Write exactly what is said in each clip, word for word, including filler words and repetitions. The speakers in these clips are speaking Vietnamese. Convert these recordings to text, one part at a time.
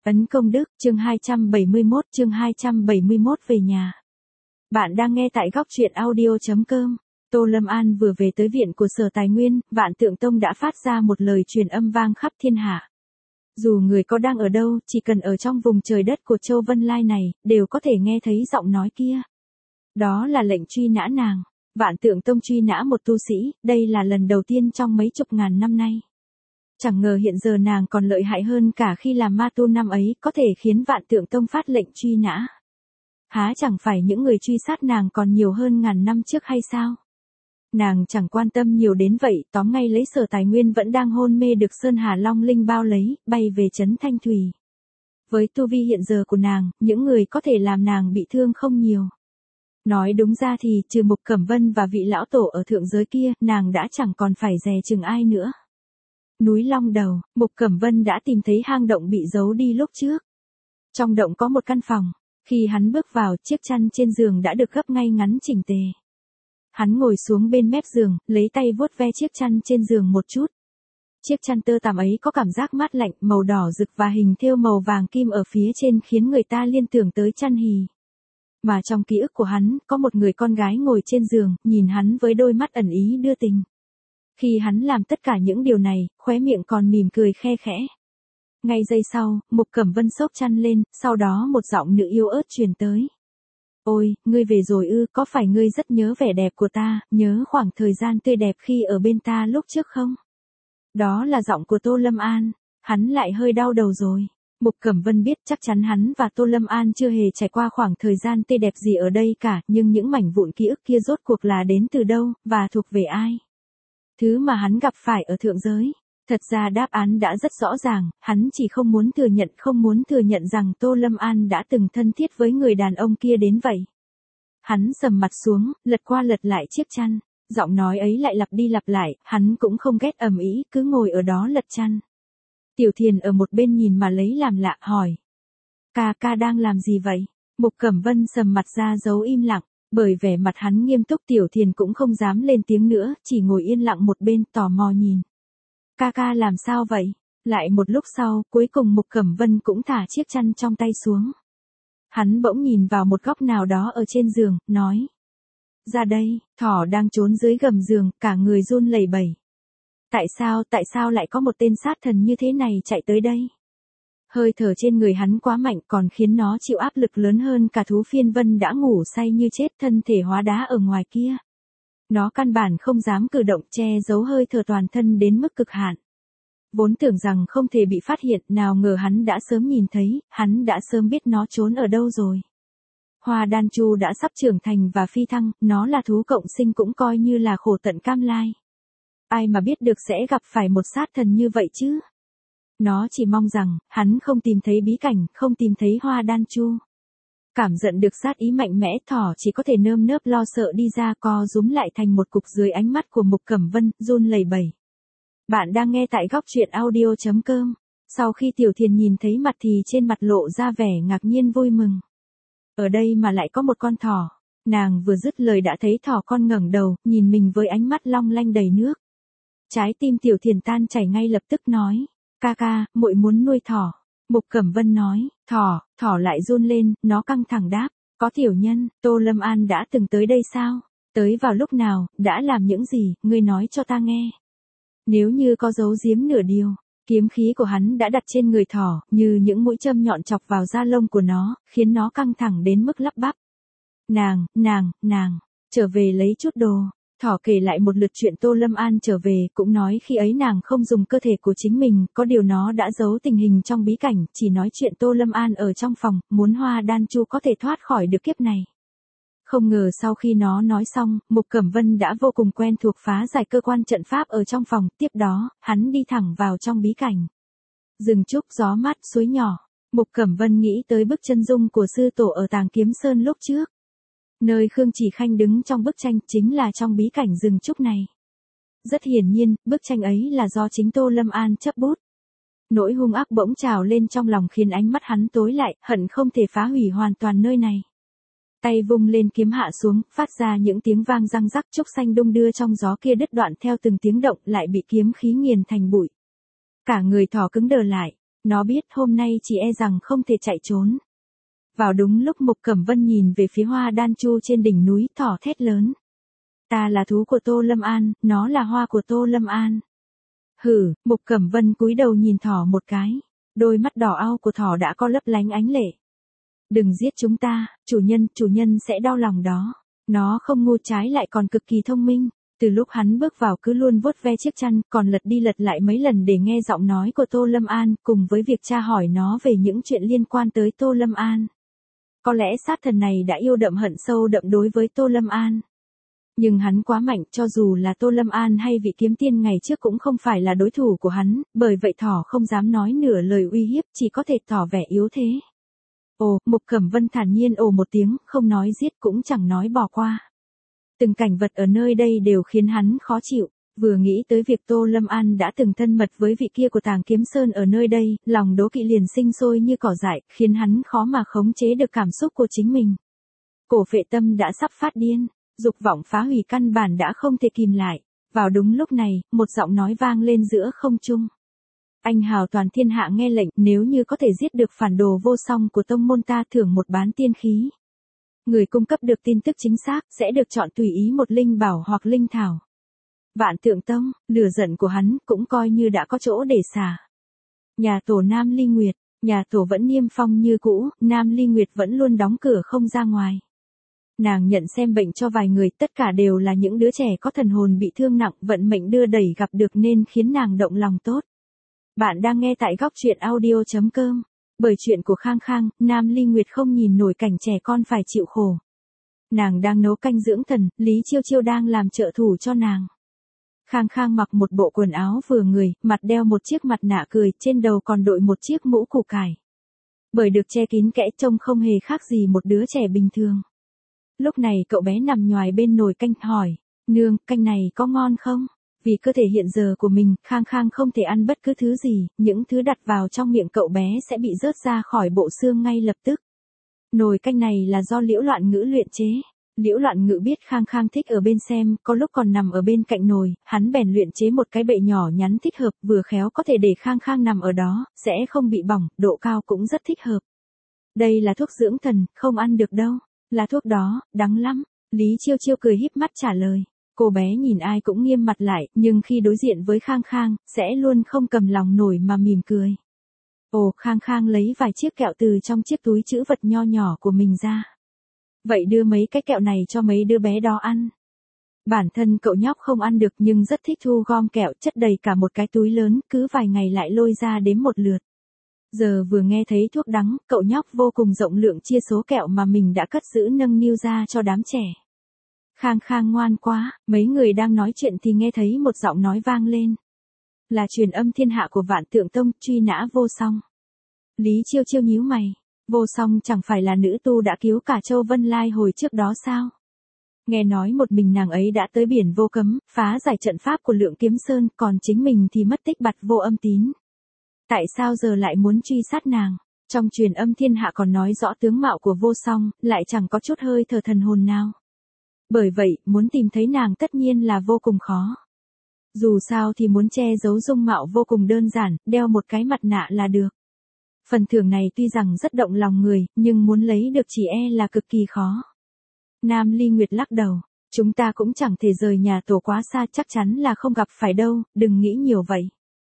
Ấn công đức, chương hai trăm bảy mươi mốt, chương hai trăm bảy mươi mốt về nhà. Bạn đang nghe tại góc truyện audio chấm com. Tô Lâm An vừa về tới viện của Sở Tài Nguyên, Vạn Tượng Tông đã phát ra một lời truyền âm vang khắp thiên hạ. Dù người có đang ở đâu, chỉ cần ở trong vùng trời đất của Châu Vân Lai này, đều có thể nghe thấy giọng nói kia. Đó là lệnh truy nã nàng. Vạn Tượng Tông truy nã một tu sĩ, đây là lần đầu tiên trong mấy chục ngàn năm nay. Chẳng ngờ hiện giờ nàng còn lợi hại hơn cả khi làm ma tu năm ấy, có thể khiến Vạn Tượng Tông phát lệnh truy nã. Há chẳng phải những người truy sát nàng còn nhiều hơn ngàn năm trước hay sao? Nàng chẳng quan tâm nhiều đến vậy, tóm ngay lấy Sở Tài Nguyên vẫn đang hôn mê được Sơn Hà Long Linh bao lấy, bay về trấn Thanh Thủy. Với tu vi hiện giờ của nàng, những người có thể làm nàng bị thương không nhiều. Nói đúng ra thì, trừ Mục Cẩm Vân và vị lão tổ ở thượng giới kia, nàng đã chẳng còn phải dè chừng ai nữa. Núi Long Đầu, Mục Cẩm Vân đã tìm thấy hang động bị giấu đi lúc trước. Trong động có một căn phòng, khi hắn bước vào, chiếc chăn trên giường đã được gấp ngay ngắn chỉnh tề. Hắn ngồi xuống bên mép giường, lấy tay vuốt ve chiếc chăn trên giường một chút. Chiếc chăn tơ tằm ấy có cảm giác mát lạnh, màu đỏ rực và hình thêu màu vàng kim ở phía trên khiến người ta liên tưởng tới chăn hì. Mà trong ký ức của hắn, có một người con gái ngồi trên giường, nhìn hắn với đôi mắt ẩn ý đưa tình. Khi hắn làm tất cả những điều này, khóe miệng còn mỉm cười khe khẽ. Ngay giây sau, Mục Cẩm Vân xốc chăn lên, sau đó một giọng nữ yêu ớt truyền tới. Ôi, ngươi về rồi ư, có phải ngươi rất nhớ vẻ đẹp của ta, nhớ khoảng thời gian tươi đẹp khi ở bên ta lúc trước không? Đó là giọng của Tô Lâm An, hắn lại hơi đau đầu rồi. Mục Cẩm Vân biết chắc chắn hắn và Tô Lâm An chưa hề trải qua khoảng thời gian tươi đẹp gì ở đây cả, nhưng những mảnh vụn ký ức kia rốt cuộc là đến từ đâu, và thuộc về ai? Thứ mà hắn gặp phải ở thượng giới. Thật ra đáp án đã rất rõ ràng, hắn chỉ không muốn thừa nhận không muốn thừa nhận rằng Tô Lâm An đã từng thân thiết với người đàn ông kia đến vậy. Hắn sầm mặt xuống, lật qua lật lại chiếc chăn, giọng nói ấy lại lặp đi lặp lại, hắn cũng không ghét ầm ĩ, cứ ngồi ở đó lật chăn. Tiểu Thiền ở một bên nhìn mà lấy làm lạ, hỏi. Ca ca đang làm gì vậy? Mục Cẩm Vân sầm mặt ra giấu im lặng, bởi vẻ mặt hắn nghiêm túc Tiểu Thiền cũng không dám lên tiếng nữa, chỉ ngồi yên lặng một bên tò mò nhìn. Ca ca làm sao vậy? Lại một lúc sau, cuối cùng Mục Cẩm Vân cũng thả chiếc chăn trong tay xuống. Hắn bỗng nhìn vào một góc nào đó ở trên giường, nói. Ra đây, thỏ đang trốn dưới gầm giường, cả người run lẩy bẩy. Tại sao, tại sao lại có một tên sát thần như thế này chạy tới đây? Hơi thở trên người hắn quá mạnh còn khiến nó chịu áp lực lớn hơn cả thú phiên vân đã ngủ say như chết thân thể hóa đá ở ngoài kia. Nó căn bản không dám cử động che giấu hơi thở toàn thân đến mức cực hạn. Vốn tưởng rằng không thể bị phát hiện, nào ngờ hắn đã sớm nhìn thấy, hắn đã sớm biết nó trốn ở đâu rồi. Hoa đan chu đã sắp trưởng thành và phi thăng, nó là thú cộng sinh cũng coi như là khổ tận cam lai. Ai mà biết được sẽ gặp phải một sát thần như vậy chứ? Nó chỉ mong rằng, hắn không tìm thấy bí cảnh, không tìm thấy hoa đan chu. Cảm giận được sát ý mạnh mẽ, thỏ chỉ có thể nơm nớp lo sợ đi ra, co rúm lại thành một cục dưới ánh mắt của Mục Cẩm Vân, run lẩy bẩy. Bạn đang nghe tại góc truyện audio chấm com. Sau khi Tiểu Thiền nhìn thấy mặt thì trên mặt lộ ra vẻ ngạc nhiên vui mừng. Ở đây mà lại có một con thỏ. Nàng vừa dứt lời đã thấy thỏ con ngẩng đầu, nhìn mình với ánh mắt long lanh đầy nước. Trái tim Tiểu Thiền tan chảy ngay lập tức nói. Ca ca, muội muốn nuôi thỏ. Mục Cẩm Vân nói, thỏ, thỏ lại run lên, nó căng thẳng đáp, có tiểu nhân, Tô Lâm An đã từng tới đây sao? Tới vào lúc nào, đã làm những gì, ngươi nói cho ta nghe. Nếu như có giấu giếm nửa điều, kiếm khí của hắn đã đặt trên người thỏ, như những mũi châm nhọn chọc vào da lông của nó, khiến nó căng thẳng đến mức lắp bắp. Nàng, nàng, nàng, trở về lấy chút đồ. Thỏ kể lại một lượt chuyện Tô Lâm An trở về, cũng nói khi ấy nàng không dùng cơ thể của chính mình, có điều nó đã giấu tình hình trong bí cảnh, chỉ nói chuyện Tô Lâm An ở trong phòng, muốn hoa đan chu có thể thoát khỏi được kiếp này. Không ngờ sau khi nó nói xong, Mục Cẩm Vân đã vô cùng quen thuộc phá giải cơ quan trận pháp ở trong phòng, tiếp đó, hắn đi thẳng vào trong bí cảnh. Rừng trúc, gió mát, suối nhỏ, Mục Cẩm Vân nghĩ tới bức chân dung của sư tổ ở Tàng Kiếm Sơn lúc trước. Nơi Khương Chỉ Khanh đứng trong bức tranh chính là trong bí cảnh rừng trúc này. Rất hiển nhiên, bức tranh ấy là do chính Tô Lâm An chấp bút. Nỗi hung ác bỗng trào lên trong lòng khiến ánh mắt hắn tối lại, hận không thể phá hủy hoàn toàn nơi này. Tay vung lên kiếm hạ xuống, phát ra những tiếng vang răng rắc, trúc xanh đung đưa trong gió kia đứt đoạn theo từng tiếng động lại bị kiếm khí nghiền thành bụi. Cả người thỏ cứng đờ lại, Nó biết hôm nay chỉ e rằng không thể chạy trốn. Vào đúng lúc Mục Cẩm Vân nhìn về phía hoa đan chu trên đỉnh núi, thỏ thét lớn. Ta là thú của Tô Lâm An, nó là hoa của Tô Lâm An. Hử, Mục Cẩm Vân cúi đầu nhìn thỏ một cái. Đôi mắt đỏ au của thỏ đã có lấp lánh ánh lệ. Đừng giết chúng ta, chủ nhân, chủ nhân sẽ đau lòng đó. Nó không ngu, trái lại còn cực kỳ thông minh. Từ lúc hắn bước vào cứ luôn vuốt ve chiếc chăn, còn lật đi lật lại mấy lần để nghe giọng nói của Tô Lâm An, cùng với việc tra hỏi nó về những chuyện liên quan tới Tô Lâm An. Có lẽ sát thần này đã yêu đậm hận sâu đậm đối với Tô Lâm An. Nhưng hắn quá mạnh, cho dù là Tô Lâm An hay vị kiếm tiên ngày trước cũng không phải là đối thủ của hắn, bởi vậy thỏ không dám nói nửa lời uy hiếp, chỉ có thể tỏ vẻ yếu thế. Ồ, Mục Cẩm Vân thản nhiên ồ một tiếng, không nói giết cũng chẳng nói bỏ qua. Từng cảnh vật ở nơi đây đều khiến hắn khó chịu, vừa nghĩ tới việc Tô Lâm An đã từng thân mật với vị kia của Tàng Kiếm Sơn ở nơi đây, lòng đố kỵ liền sinh sôi như cỏ dại, khiến hắn khó mà khống chế được cảm xúc của chính mình. Cổ phệ tâm đã sắp phát điên, dục vọng phá hủy căn bản đã không thể kìm lại. Vào đúng lúc này, một giọng nói vang lên giữa không trung. Anh hào toàn thiên hạ nghe lệnh, nếu như có thể giết được phản đồ vô song của tông môn ta thưởng một bán tiên khí. Người cung cấp được tin tức chính xác sẽ được chọn tùy ý một linh bảo hoặc linh thảo. Vạn Tượng Tông, lửa giận của hắn cũng coi như đã có chỗ để xả. Nhà tổ Nam Ly Nguyệt, nhà tổ vẫn niêm phong như cũ, Nam Ly Nguyệt vẫn luôn đóng cửa không ra ngoài. Nàng nhận xem bệnh cho vài người, tất cả đều là những đứa trẻ có thần hồn bị thương nặng, vận mệnh đưa đẩy gặp được nên khiến nàng động lòng tốt. Bạn đang nghe tại góc truyện audio chấm com. Bởi chuyện của Khang Khang, Nam Ly Nguyệt không nhìn nổi cảnh trẻ con phải chịu khổ. Nàng đang nấu canh dưỡng thần, Lý Chiêu Chiêu đang làm trợ thủ cho nàng. Khang Khang mặc một bộ quần áo vừa người, mặt đeo một chiếc mặt nạ cười, trên đầu còn đội một chiếc mũ củ cải. Bởi được che kín kẽ trông không hề khác gì một đứa trẻ bình thường. Lúc này cậu bé nằm nhoài bên nồi canh hỏi, nương, canh này có ngon không? Vì cơ thể hiện giờ của mình, Khang Khang không thể ăn bất cứ thứ gì, những thứ đặt vào trong miệng cậu bé sẽ bị rớt ra khỏi bộ xương ngay lập tức. Nồi canh này là do Liễu Loạn Ngữ luyện chế. Liễu Loạn Ngữ biết Khang Khang thích ở bên xem, có lúc còn nằm ở bên cạnh nồi, hắn bèn luyện chế một cái bệ nhỏ nhắn thích hợp, vừa khéo có thể để Khang Khang nằm ở đó, sẽ không bị bỏng, độ cao cũng rất thích hợp. Đây là thuốc dưỡng thần, không ăn được đâu. Là thuốc đó, đắng lắm. Lý Chiêu Chiêu cười híp mắt trả lời. Cô bé nhìn ai cũng nghiêm mặt lại, nhưng khi đối diện với Khang Khang, sẽ luôn không cầm lòng nổi mà mỉm cười. Ồ, Khang Khang lấy vài chiếc kẹo từ trong chiếc túi trữ vật nho nhỏ của mình ra. Vậy đưa mấy cái kẹo này cho mấy đứa bé đó ăn. Bản thân cậu nhóc không ăn được nhưng rất thích thu gom kẹo, chất đầy cả một cái túi lớn, cứ vài ngày lại lôi ra đếm một lượt. Giờ vừa nghe thấy thuốc đắng, cậu nhóc vô cùng rộng lượng chia số kẹo mà mình đã cất giữ nâng niu ra cho đám trẻ. Khang Khang ngoan quá, mấy người đang nói chuyện thì nghe thấy một giọng nói vang lên. Là truyền âm thiên hạ của Vạn Tượng Tông, truy nã Vô Song. Lý Chiêu Chiêu nhíu mày, Vô Song chẳng phải là nữ tu đã cứu cả Châu Vân Lai hồi trước đó sao? Nghe nói một mình nàng ấy đã tới biển Vô Cấm, phá giải trận pháp của Lượng Kiếm Sơn, còn chính mình thì mất tích bặt vô âm tín. Tại sao giờ lại muốn truy sát nàng? Trong truyền âm thiên hạ còn nói rõ tướng mạo của Vô Song, lại chẳng có chút hơi thở thần hồn nào. Bởi vậy, muốn tìm thấy nàng tất nhiên là vô cùng khó. Dù sao thì muốn che giấu dung mạo vô cùng đơn giản, đeo một cái mặt nạ là được. Phần thưởng này tuy rằng rất động lòng người, nhưng muốn lấy được chỉ e là cực kỳ khó. Nam Ly Nguyệt lắc đầu, chúng ta cũng chẳng thể rời nhà tổ quá xa, chắc chắn là không gặp phải đâu, đừng nghĩ nhiều vậy.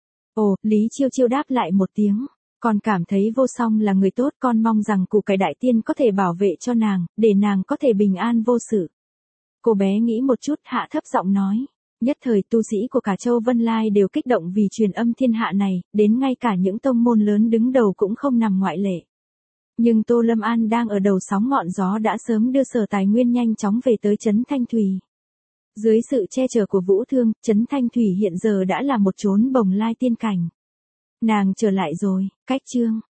Ồ, Lý Chiêu Chiêu đáp lại một tiếng, con cảm thấy Vô Song là người tốt, con mong rằng củ cải đại tiên có thể bảo vệ cho nàng, để nàng có thể bình an vô sự. Cô bé nghĩ một chút, hạ thấp giọng nói. Nhất thời tu sĩ của cả Châu Vân Lai đều kích động vì truyền âm thiên hạ này, đến ngay cả những tông môn lớn đứng đầu cũng không nằm ngoại lệ. Nhưng Tô Lâm An đang ở đầu sóng ngọn gió đã sớm đưa Sở Tài Nguyên nhanh chóng về tới Trấn Thanh Thủy. Dưới sự che chở của Vũ Thương, Trấn Thanh Thủy hiện giờ đã là một chốn bồng lai tiên cảnh. Nàng trở lại rồi, cách chương.